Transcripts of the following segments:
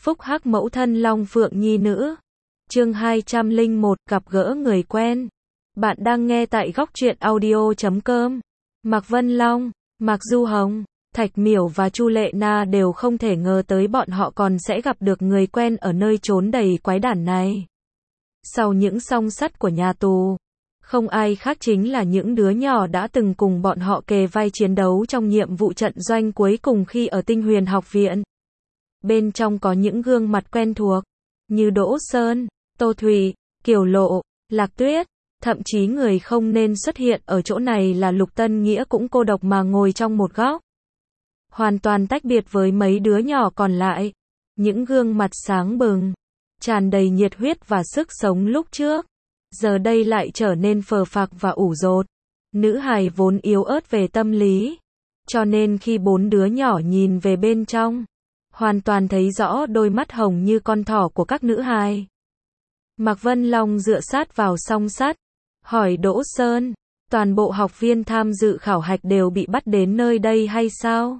Phúc hắc mẫu thân Long Phượng nhi nữ. Chương 201, gặp gỡ người quen. Bạn đang nghe tại góc truyện audio.com. Mạc Vân Long, Mạc Du Hồng, Thạch Miểu và Chu Lệ Na đều không thể ngờ tới bọn họ còn sẽ gặp được người quen ở nơi trốn đầy quái đản này. Sau những song sắt của nhà tù, không ai khác chính là những đứa nhỏ đã từng cùng bọn họ kề vai chiến đấu trong nhiệm vụ trận doanh cuối cùng khi ở Tinh Huyền học viện. Bên trong có những gương mặt quen thuộc, như Đỗ Sơn, Tô Thụy, Kiều Lộ, Lạc Tuyết, thậm chí người không nên xuất hiện ở chỗ này là Lục Tân Nghĩa cũng cô độc mà ngồi trong một góc. Hoàn toàn tách biệt với mấy đứa nhỏ còn lại, những gương mặt sáng bừng, tràn đầy nhiệt huyết và sức sống lúc trước, giờ đây lại trở nên phờ phạc và ủ rột. Nữ hài vốn yếu ớt về tâm lý, cho nên khi bốn đứa nhỏ nhìn về bên trong, hoàn toàn thấy rõ đôi mắt hồng như con thỏ của các nữ hài. Mạc Vân Long dựa sát vào song sắt, hỏi Đỗ Sơn, toàn bộ học viên tham dự khảo hạch đều bị bắt đến nơi đây hay sao?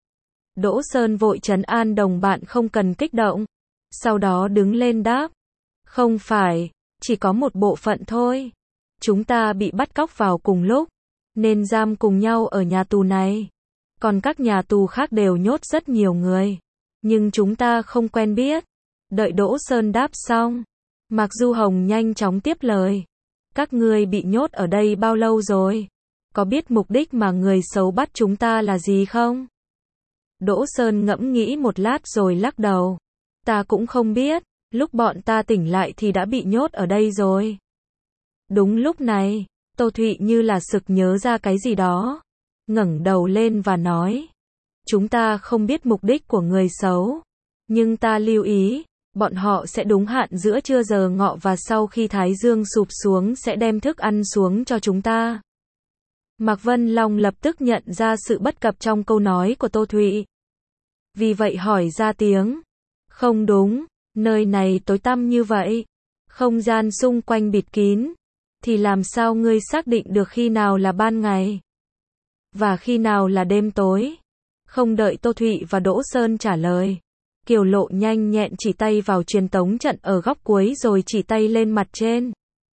Đỗ Sơn vội trấn an đồng bạn không cần kích động, sau đó đứng lên đáp, không phải, chỉ có một bộ phận thôi. Chúng ta bị bắt cóc vào cùng lúc, nên giam cùng nhau ở nhà tù này. Còn các nhà tù khác đều nhốt rất nhiều người, nhưng chúng ta không quen biết. Đợi Đỗ Sơn đáp xong, Mạc Du Hồng nhanh chóng tiếp lời. Các ngươi bị nhốt ở đây bao lâu rồi? Có biết mục đích mà người xấu bắt chúng ta là gì không? Đỗ Sơn ngẫm nghĩ một lát rồi lắc đầu. Ta cũng không biết, lúc bọn ta tỉnh lại thì đã bị nhốt ở đây rồi. Đúng lúc này, Tô Thụy như là sực nhớ ra cái gì đó, ngẩng đầu lên và nói, chúng ta không biết mục đích của người xấu, nhưng ta lưu ý, bọn họ sẽ đúng hạn giữa trưa giờ ngọ và sau khi thái dương sụp xuống sẽ đem thức ăn xuống cho chúng ta. Mạc Vân Long lập tức nhận ra sự bất cập trong câu nói của Tô Thụy. Vì vậy hỏi ra tiếng, không đúng, nơi này tối tăm như vậy, không gian xung quanh bịt kín, thì làm sao ngươi xác định được khi nào là ban ngày và khi nào là đêm tối? Không đợi Tô Thụy và Đỗ Sơn trả lời, Kiều Lộ nhanh nhẹn chỉ tay vào truyền tống trận ở góc cuối rồi chỉ tay lên mặt trên.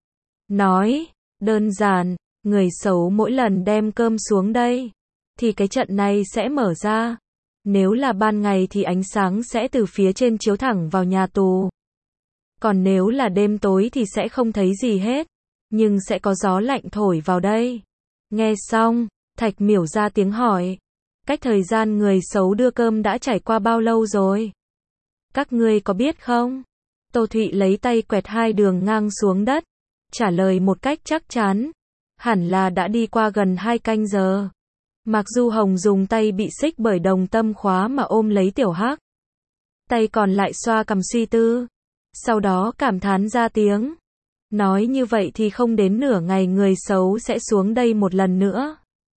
Nói, đơn giản, người xấu mỗi lần đem cơm xuống đây, thì cái trận này sẽ mở ra. Nếu là ban ngày thì ánh sáng sẽ từ phía trên chiếu thẳng vào nhà tù. Còn nếu là đêm tối thì sẽ không thấy gì hết, nhưng sẽ có gió lạnh thổi vào đây. Nghe xong, Thạch Miểu ra tiếng hỏi, cách thời gian người xấu đưa cơm đã trải qua bao lâu rồi? Các ngươi có biết không? Tô Thụy lấy tay quẹt hai đường ngang xuống đất, trả lời một cách chắc chắn, hẳn là đã đi qua gần 2 canh giờ. Mạc Du Hồng dùng tay bị xích bởi đồng tâm khóa mà ôm lấy Tiểu Hắc. Tay còn lại xoa cằm suy tư, sau đó cảm thán ra tiếng. Nói như vậy thì không đến nửa ngày người xấu sẽ xuống đây một lần nữa.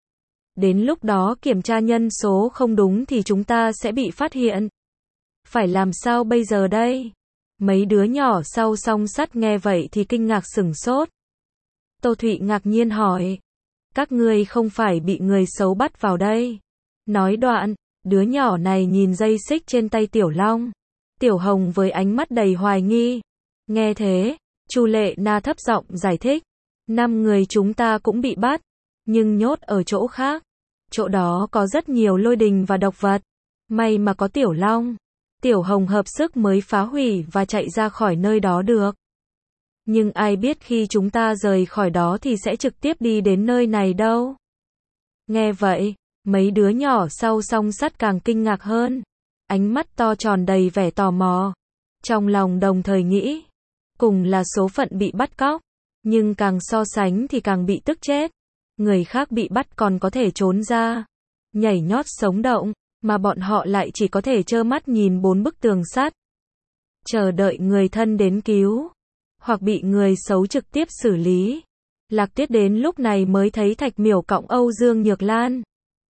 Đến lúc đó kiểm tra nhân số không đúng thì chúng ta sẽ bị phát hiện. Phải làm sao bây giờ đây? Mấy đứa nhỏ sau song sắt nghe vậy thì kinh ngạc sửng sốt. Tô Thụy ngạc nhiên hỏi, các ngươi không phải bị người xấu bắt vào đây? Nói đoạn, đứa nhỏ này nhìn dây xích trên tay Tiểu Long, Tiểu Hồng với ánh mắt đầy hoài nghi. Nghe thế, Chu Lệ Na thấp giọng giải thích, 5 người chúng ta cũng bị bắt, nhưng nhốt ở chỗ khác. Chỗ đó có rất nhiều lôi đình và độc vật. May mà có Tiểu Long, Tiểu Hồng hợp sức mới phá hủy và chạy ra khỏi nơi đó được. Nhưng ai biết khi chúng ta rời khỏi đó thì sẽ trực tiếp đi đến nơi này đâu. Nghe vậy, mấy đứa nhỏ sau song sắt càng kinh ngạc hơn. Ánh mắt to tròn đầy vẻ tò mò. Trong lòng đồng thời nghĩ, cùng là số phận bị bắt cóc, nhưng càng so sánh thì càng bị tức chết. Người khác bị bắt còn có thể trốn ra, nhảy nhót sống động, mà bọn họ lại chỉ có thể trơ mắt nhìn 4 bức tường sắt, chờ đợi người thân đến cứu, hoặc bị người xấu trực tiếp xử lý. Lạc Tuyết đến lúc này mới thấy Thạch Miểu cõng Âu Dương Nhược Lan.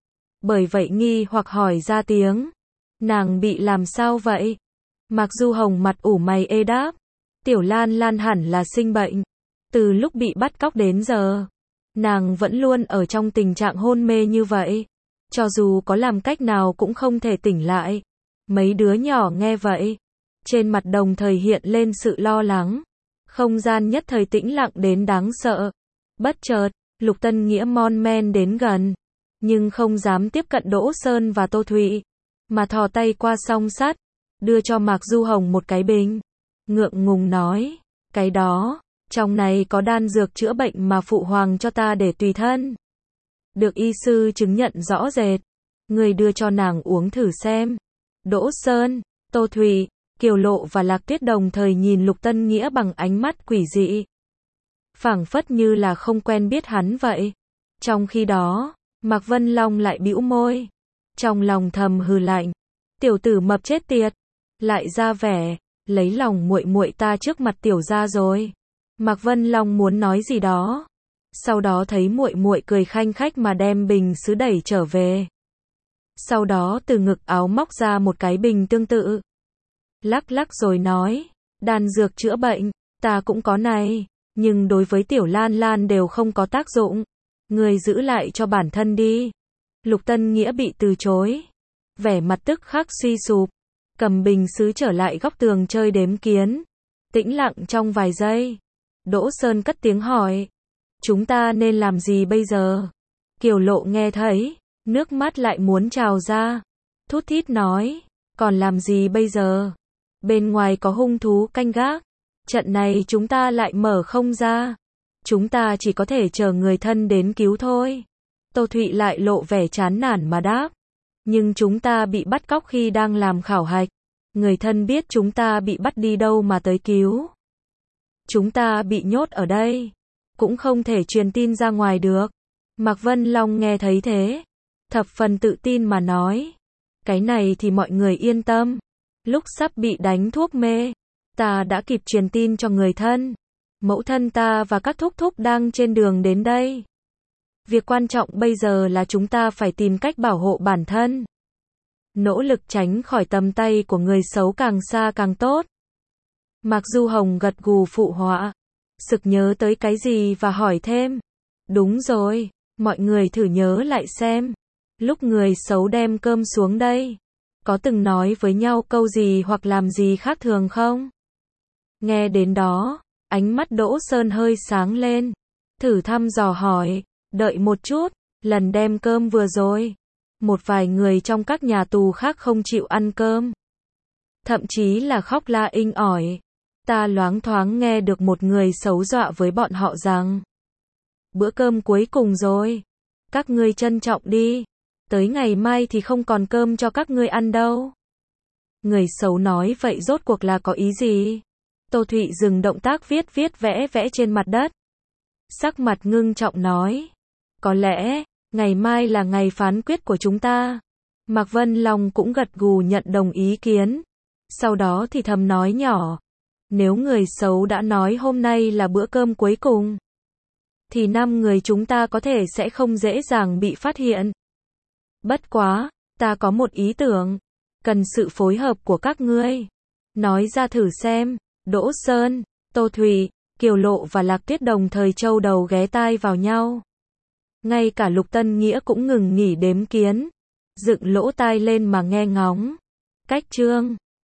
Bởi vậy nghi hoặc hỏi ra tiếng, nàng bị làm sao vậy? Mạc Du Hồng mặt ủ mày ê đáp, Tiểu Lan Lan hẳn là sinh bệnh. Từ lúc bị bắt cóc đến giờ, nàng vẫn luôn ở trong tình trạng hôn mê như vậy. Cho dù có làm cách nào cũng không thể tỉnh lại. Mấy đứa nhỏ nghe vậy, Trên mặt đồng thời hiện lên sự lo lắng. Không gian nhất thời tĩnh lặng đến đáng sợ. Bất chợt, Lục Tân Nghĩa mon men đến gần, nhưng không dám tiếp cận Đỗ Sơn và Tô Thụy, mà thò tay qua song sắt, đưa cho Mạc Du Hồng một cái bình. Ngượng ngùng nói, cái đó, trong này có đan dược chữa bệnh mà phụ hoàng cho ta để tùy thân. Được y sư chứng nhận rõ rệt, người đưa cho nàng uống thử xem. Đỗ Sơn, Tô Thụy, Kiều Lộ và Lạc Tuyết đồng thời nhìn Lục Tân Nghĩa bằng ánh mắt quỷ dị, phảng phất như là không quen biết hắn vậy. Trong khi đó, Mạc Vân Long lại bĩu môi, trong lòng thầm hừ lạnh, tiểu tử mập chết tiệt, lại ra vẻ lấy lòng muội muội ta trước mặt tiểu gia rồi. Mạc Vân Long muốn nói gì đó, sau đó thấy muội muội cười khanh khách mà đem bình sứ đẩy trở về. Sau đó từ ngực áo móc ra một cái bình tương tự, lắc lắc rồi nói, đan dược chữa bệnh, ta cũng có này, nhưng đối với tiểu Lan Lan đều không có tác dụng. Người giữ lại cho bản thân đi. Lục Tân Nghĩa bị từ chối, vẻ mặt tức khắc suy sụp, cầm bình sứ trở lại góc tường chơi đếm kiến. Tĩnh lặng trong vài giây, Đỗ Sơn cất tiếng hỏi, chúng ta nên làm gì bây giờ? Kiều Lộ nghe thấy, nước mắt lại muốn trào ra, thút thít nói, còn làm gì bây giờ? Bên ngoài có hung thú canh gác, trận này chúng ta lại mở không ra. Chúng ta chỉ có thể chờ người thân đến cứu thôi. Tô Thụy lại lộ vẻ chán nản mà đáp. Nhưng chúng ta bị bắt cóc khi đang làm khảo hạch. Người thân biết chúng ta bị bắt đi đâu mà tới cứu. Chúng ta bị nhốt ở đây, cũng không thể truyền tin ra ngoài được. Mạc Vân Long nghe thấy thế, thập phần tự tin mà nói. Cái này thì mọi người yên tâm. Lúc sắp bị đánh thuốc mê, ta đã kịp truyền tin cho người thân. Mẫu thân ta và các thúc thúc đang trên đường đến đây. Việc quan trọng bây giờ là chúng ta phải tìm cách bảo hộ bản thân. Nỗ lực tránh khỏi tầm tay của người xấu càng xa càng tốt. Mạc Du Hồng gật gù phụ họa, sực nhớ tới cái gì và hỏi thêm. Đúng rồi, mọi người thử nhớ lại xem. Lúc người xấu đem cơm xuống đây, có từng nói với nhau câu gì hoặc làm gì khác thường không? Nghe đến đó, ánh mắt Đỗ Sơn hơi sáng lên, thử thăm dò hỏi, đợi một chút, lần đem cơm vừa rồi, một vài người trong các nhà tù khác không chịu ăn cơm, thậm chí là khóc la inh ỏi. Ta loáng thoáng nghe được một người xấu dọa với bọn họ rằng, bữa cơm cuối cùng rồi, các ngươi trân trọng đi, tới ngày mai thì không còn cơm cho các ngươi ăn đâu. Người xấu nói vậy rốt cuộc là có ý gì? Tô Thụy dừng động tác viết vẽ trên mặt đất. Sắc mặt ngưng trọng nói, có lẽ, ngày mai là ngày phán quyết của chúng ta. Mạc Vân Long cũng gật gù nhận đồng ý kiến. Sau đó thì thầm nói nhỏ, nếu người xấu đã nói hôm nay là bữa cơm cuối cùng, thì 5 người chúng ta có thể sẽ không dễ dàng bị phát hiện. Bất quá, ta có một ý tưởng, cần sự phối hợp của các ngươi. Nói ra thử xem. Đỗ Sơn, Tô Thụy, Kiều Lộ và Lạc Tuyết đồng thời châu đầu ghé tai vào nhau. Ngay cả Lục Tân Nghĩa cũng ngừng nghỉ đếm kiến, dựng lỗ tai lên mà nghe ngóng. Cách chương